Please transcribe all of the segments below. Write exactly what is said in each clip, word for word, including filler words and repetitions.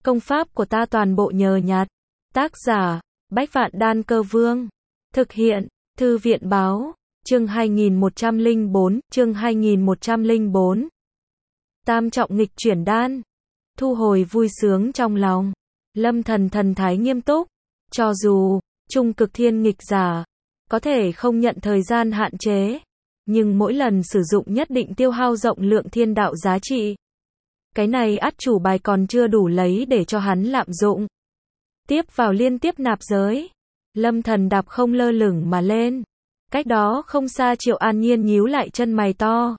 Công pháp của ta toàn bộ nhờ nhặt. Tác giả, Bách Vạn Đan Cơ Vương. Thực hiện, Thư viện Báo. Chương hai nghìn một trăm lẻ bốn, chương hai nghìn một trăm lẻ bốn. Tam trọng nghịch chuyển đan. Thu hồi vui sướng trong lòng. Lâm Thần thần thái nghiêm túc. Cho dù, trung cực thiên nghịch giả, có thể không nhận thời gian hạn chế, nhưng mỗi lần sử dụng nhất định tiêu hao rộng lượng thiên đạo giá trị. Cái này át chủ bài còn chưa đủ lấy để cho hắn lạm dụng. Tiếp vào liên tiếp nạp giới. Lâm Thần đạp không lơ lửng mà lên. Cách đó không xa Triệu An Nhiên nhíu lại chân mày to.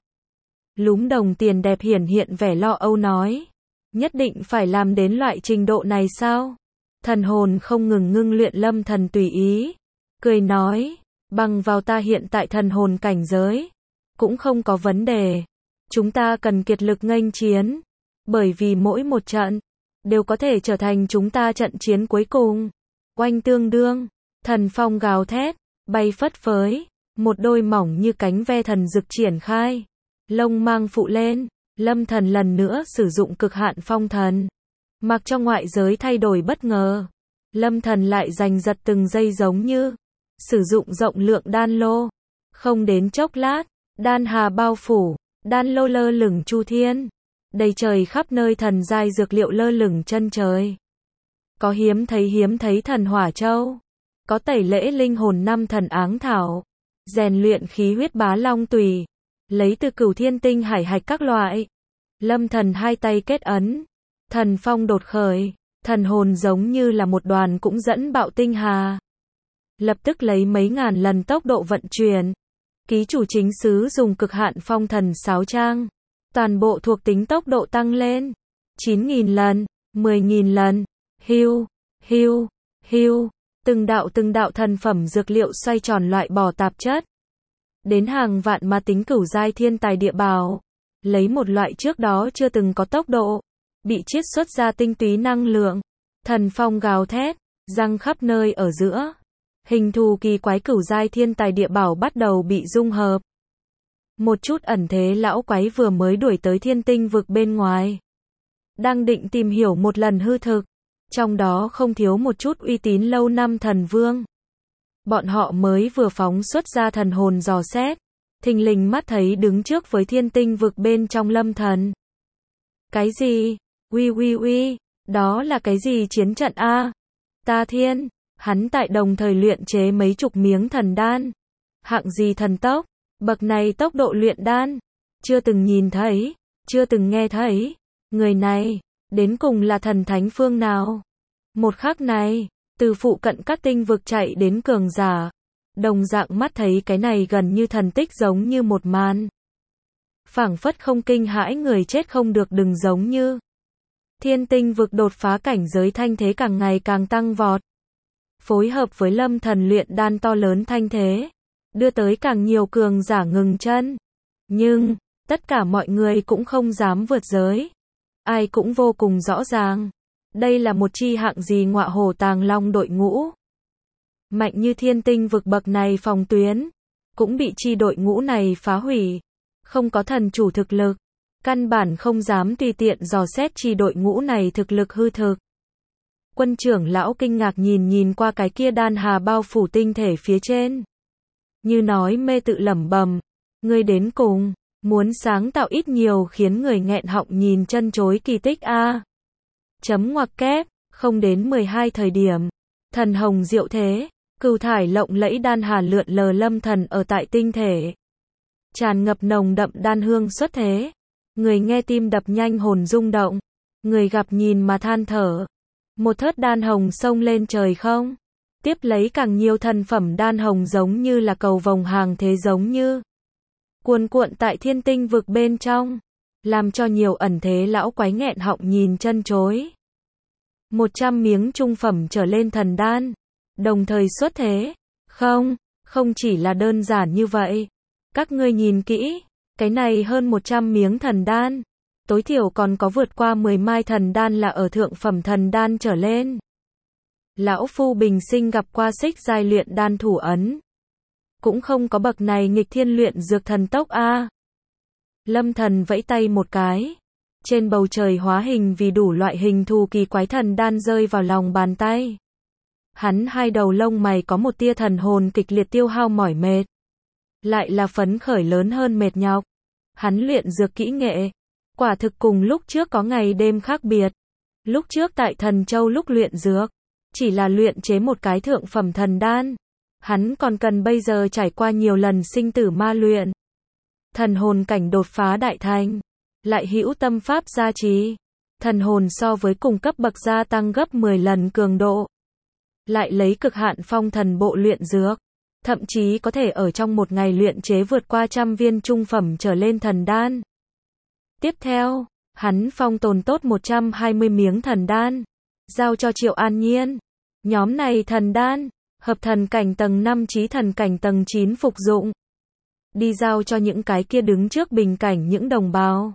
Lúm đồng tiền đẹp hiển hiện vẻ lo âu nói. Nhất định phải làm đến loại trình độ này sao? Thần hồn không ngừng ngưng luyện. Lâm Thần tùy ý. Cười nói. Bằng vào ta hiện tại thần hồn cảnh giới. Cũng không có vấn đề. Chúng ta cần kiệt lực nghênh chiến. Bởi vì mỗi một trận. Đều có thể trở thành chúng ta trận chiến cuối cùng. Oanh tương đương. Thần phong gào thét. Bay phất phới. Một đôi mỏng như cánh ve thần dực triển khai. Lông mang phụ lên. Lâm Thần lần nữa sử dụng cực hạn phong thần. Mặc cho ngoại giới thay đổi bất ngờ. Lâm Thần lại giành giật từng giây giống như. Sử dụng rộng lượng đan lô. Không đến chốc lát. Đan hà bao phủ. Đan lô lơ lửng chu thiên. Đầy trời khắp nơi thần giai dược liệu lơ lửng chân trời. Có hiếm thấy hiếm thấy thần hỏa châu. Có tẩy lễ linh hồn năm thần áng thảo. Rèn luyện khí huyết bá long tùy. Lấy từ cửu thiên tinh hải hạch các loại. Lâm Thần hai tay kết ấn. Thần phong đột khởi. Thần hồn giống như là một đoàn cũng dẫn bạo tinh hà. Lập tức lấy mấy ngàn lần tốc độ vận chuyển. Ký chủ chính xứ dùng cực hạn phong thần sáo trang. Toàn bộ thuộc tính tốc độ tăng lên. chín nghìn lần, mười nghìn lần. Hiu, hiu, hiu. Từng đạo từng đạo thần phẩm dược liệu xoay tròn loại bỏ tạp chất. Đến hàng vạn ma tính cửu giai thiên tài địa bảo. Lấy một loại trước đó chưa từng có tốc độ. Bị chiết xuất ra tinh túy năng lượng. Thần phong gào thét. Răng khắp nơi ở giữa. Hình thù kỳ quái cửu giai thiên tài địa bảo bắt đầu bị dung hợp. Một chút ẩn thế lão quái vừa mới đuổi tới thiên tinh vực bên ngoài. Đang định tìm hiểu một lần hư thực. Trong đó không thiếu một chút uy tín lâu năm thần vương. Bọn họ mới vừa phóng xuất ra thần hồn dò xét. Thình lình mắt thấy đứng trước với thiên tinh vực bên trong Lâm Thần. Cái gì? Uy uy uy, đó là cái gì chiến trận a? Ta thiên, hắn tại đồng thời luyện chế mấy chục miếng thần đan. Hạng gì thần tốc? Bậc này tốc độ luyện đan, chưa từng nhìn thấy, chưa từng nghe thấy. Người này, đến cùng là thần thánh phương nào? Một khắc này, từ phụ cận các tinh vực chạy đến cường giả. Đồng dạng mắt thấy cái này gần như thần tích giống như một màn. Phảng phất không kinh hãi người chết không được đừng giống như. Thiên tinh vực đột phá cảnh giới thanh thế càng ngày càng tăng vọt. Phối hợp với Lâm Thần luyện đan to lớn thanh thế. Đưa tới càng nhiều cường giả ngừng chân. Nhưng, tất cả mọi người cũng không dám vượt giới. Ai cũng vô cùng rõ ràng. Đây là một chi hạng gì ngọa hổ tàng long đội ngũ. Mạnh như thiên tinh vực bậc này phòng tuyến. Cũng bị chi đội ngũ này phá hủy. Không có thần chủ thực lực. Căn bản không dám tùy tiện dò xét chi đội ngũ này thực lực hư thực. Quân trưởng lão kinh ngạc nhìn nhìn qua cái kia đan hà bao phủ tinh thể phía trên. Như nói mê tự lẩm bẩm, ngươi đến cùng, muốn sáng tạo ít nhiều khiến người nghẹn họng nhìn chân chối kỳ tích a. Chấm ngoặc kép, không đến mười hai thời điểm, thần hồng diệu thế, cửu thải lộng lẫy đan hà lượn lờ Lâm Thần ở tại tinh thể. Tràn ngập nồng đậm đan hương xuất thế, người nghe tim đập nhanh hồn rung động, người gặp nhìn mà than thở. Một thớt đan hồng xông lên trời không? Tiếp lấy càng nhiều thần phẩm đan hồng giống như là cầu vồng hàng thế giống như cuồn cuộn tại thiên tinh vực bên trong, làm cho nhiều ẩn thế lão quái nghẹn họng nhìn chân chối. Một trăm miếng trung phẩm trở lên thần đan, đồng thời xuất thế. Không, không chỉ là đơn giản như vậy. Các ngươi nhìn kỹ, cái này hơn một trăm miếng thần đan, tối thiểu còn có vượt qua mười mai thần đan là ở thượng phẩm thần đan trở lên. Lão phu bình sinh gặp qua xích giai luyện đan thủ ấn. Cũng không có bậc này nghịch thiên luyện dược thần tốc a. Lâm Thần vẫy tay một cái. Trên bầu trời hóa hình vì đủ loại hình thù kỳ quái thần đan rơi vào lòng bàn tay. Hắn hai đầu lông mày có một tia thần hồn kịch liệt tiêu hao mỏi mệt. Lại là phấn khởi lớn hơn mệt nhọc. Hắn luyện dược kỹ nghệ. Quả thực cùng lúc trước có ngày đêm khác biệt. Lúc trước tại Thần Châu lúc luyện dược, chỉ là luyện chế một cái thượng phẩm thần đan. Hắn còn cần bây giờ trải qua nhiều lần sinh tử ma luyện. Thần hồn cảnh đột phá đại thành. Lại hữu tâm pháp gia trì. Thần hồn so với cùng cấp bậc gia tăng gấp mười lần cường độ. Lại lấy cực hạn phong thần bộ luyện dược. Thậm chí có thể ở trong một ngày luyện chế vượt qua trăm viên trung phẩm trở lên thần đan. Tiếp theo, hắn phong tồn tốt một trăm hai mươi miếng thần đan. Giao cho Triệu An Nhiên. Nhóm này thần đan, hợp thần cảnh tầng năm chí thần cảnh tầng chín phục dụng. Đi giao cho những cái kia đứng trước bình cảnh những đồng bào.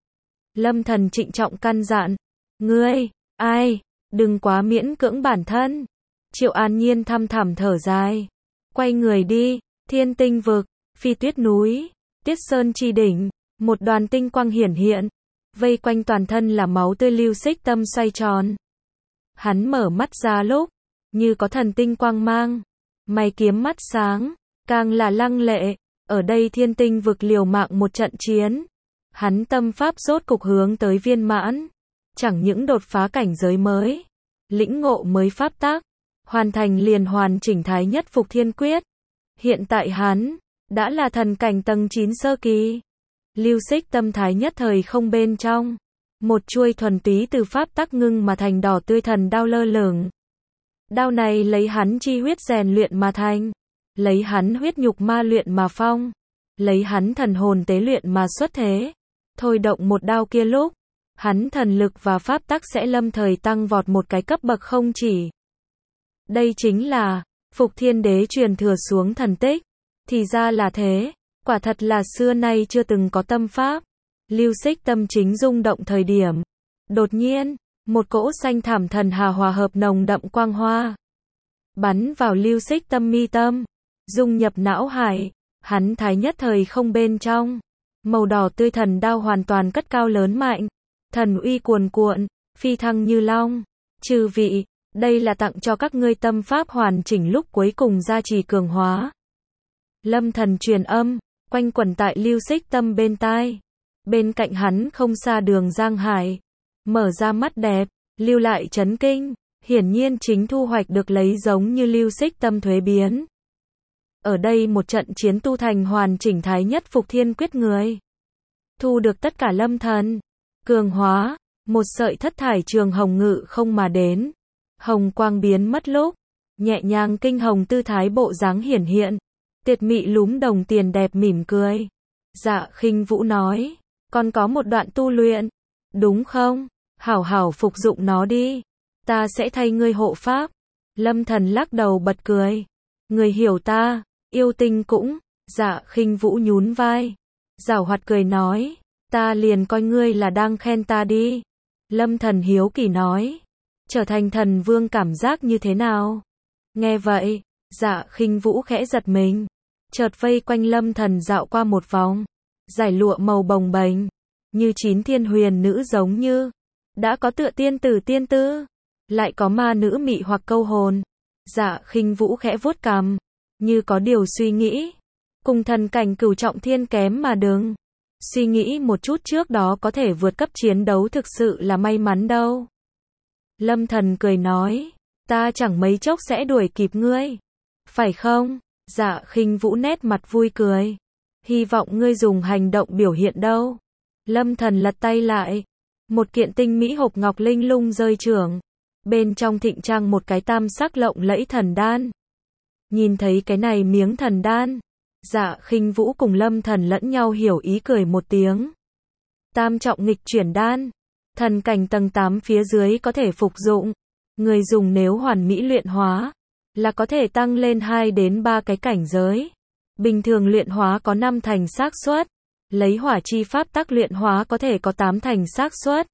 Lâm Thần trịnh trọng căn dặn. Ngươi, ai, đừng quá miễn cưỡng bản thân. Triệu An Nhiên thăm thẳm thở dài. Quay người đi, Thiên Tinh vực, Phi Tuyết núi, Tiết Sơn chi đỉnh, một đoàn tinh quang hiển hiện, vây quanh toàn thân là máu tươi Lưu Xích Tâm xoay tròn. Hắn mở mắt ra lúc, như có thần tinh quang mang, mày kiếm mắt sáng, càng là lăng lệ, ở đây Thiên Tinh vực liều mạng một trận chiến. Hắn tâm pháp rốt cục hướng tới viên mãn, chẳng những đột phá cảnh giới mới, lĩnh ngộ mới pháp tắc, hoàn thành liền hoàn chỉnh thái nhất phục thiên quyết. Hiện tại hắn đã là thần cảnh tầng chín sơ kỳ. Lưu Xích Tâm thái nhất thời không bên trong, một chuôi thuần túy từ pháp tắc ngưng mà thành đỏ tươi thần đao lơ lửng. Đao này lấy hắn chi huyết rèn luyện mà thành, lấy hắn huyết nhục ma luyện mà phong, lấy hắn thần hồn tế luyện mà xuất thế. Thôi động một đao kia lúc, hắn thần lực và pháp tắc sẽ lâm thời tăng vọt một cái cấp bậc không chỉ. Đây chính là Phục Thiên Đế truyền thừa xuống thần tích. Thì ra là thế, quả thật là xưa nay chưa từng có tâm pháp. Lưu Xích Tâm chính rung động thời điểm, đột nhiên, một cỗ xanh thảm thần hà hòa hợp nồng đậm quang hoa, bắn vào Lưu Xích Tâm mi tâm, dung nhập não hải, hắn thái nhất thời không bên trong. Màu đỏ tươi thần đao hoàn toàn cất cao lớn mạnh, thần uy cuồn cuộn, phi thăng như long. Chư vị, đây là tặng cho các ngươi tâm pháp hoàn chỉnh lúc cuối cùng gia trì cường hóa. Lâm Thần truyền âm, quanh quẩn tại Lưu Xích Tâm bên tai. Bên cạnh hắn không xa Đường Giang Hải, mở ra mắt đẹp, lưu lại chấn kinh, hiển nhiên chính thu hoạch được lấy giống như Lưu Xích Tâm thuế biến. Ở đây một trận chiến tu thành hoàn chỉnh thái nhất phục thiên quyết người. Thu được tất cả Lâm Thần. Cường hóa, một sợi thất thải trường hồng ngự không mà đến. Hồng quang biến mất lúc, nhẹ nhàng kinh hồng tư thái bộ dáng hiển hiện. Tiệt mị lúm đồng tiền đẹp mỉm cười. Dạ Khinh Vũ nói, còn có một đoạn tu luyện, đúng không? Hảo hảo phục dụng nó đi. Ta sẽ thay ngươi hộ pháp. Lâm Thần lắc đầu bật cười. Người hiểu ta, yêu tinh cũng. Dạ Khinh Vũ nhún vai, giảo hoạt cười nói, ta liền coi ngươi là đang khen ta đi. Lâm Thần hiếu kỳ nói, trở thành thần vương cảm giác như thế nào? Nghe vậy, Dạ Khinh Vũ khẽ giật mình, chợt vây quanh Lâm Thần dạo qua một vòng, giải lụa màu bồng bềnh, như chín thiên huyền nữ giống như, đã có tựa tiên tử tiên tư, lại có ma nữ mị hoặc câu hồn. Dạ Khinh Vũ khẽ vuốt cằm, như có điều suy nghĩ, cùng thần cảnh cửu trọng thiên kém mà đừng. Suy nghĩ một chút trước đó có thể vượt cấp chiến đấu thực sự là may mắn đâu. Lâm Thần cười nói, ta chẳng mấy chốc sẽ đuổi kịp ngươi. Phải không? Dạ Khinh Vũ nét mặt vui cười. Hy vọng ngươi dùng hành động biểu hiện đâu. Lâm Thần lật tay lại. Một kiện tinh mỹ hộp ngọc linh lung rơi chưởng. Bên trong thịnh trang một cái tam sắc lộng lẫy thần đan. Nhìn thấy cái này miếng thần đan, Dạ Khinh Vũ cùng Lâm Thần lẫn nhau hiểu ý cười một tiếng. Tam trọng nghịch chuyển đan, thần cảnh tầng tám phía dưới có thể phục dụng. Người dùng nếu hoàn mỹ luyện hóa, là có thể tăng lên hai đến ba cái cảnh giới. Bình thường luyện hóa có năm thành xác suất, lấy hỏa chi pháp tắc luyện hóa có thể có tám thành xác suất.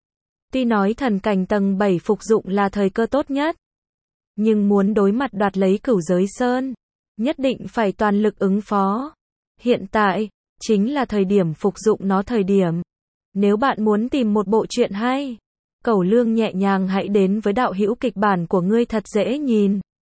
Tuy nói thần cảnh tầng bảy phục dụng là thời cơ tốt nhất, nhưng muốn đối mặt đoạt lấy cửu giới sơn, nhất định phải toàn lực ứng phó. Hiện tại, chính là thời điểm phục dụng nó thời điểm. Nếu bạn muốn tìm một bộ truyện hay, cẩu lương nhẹ nhàng hãy đến với đạo hữu kịch bản của ngươi thật dễ nhìn.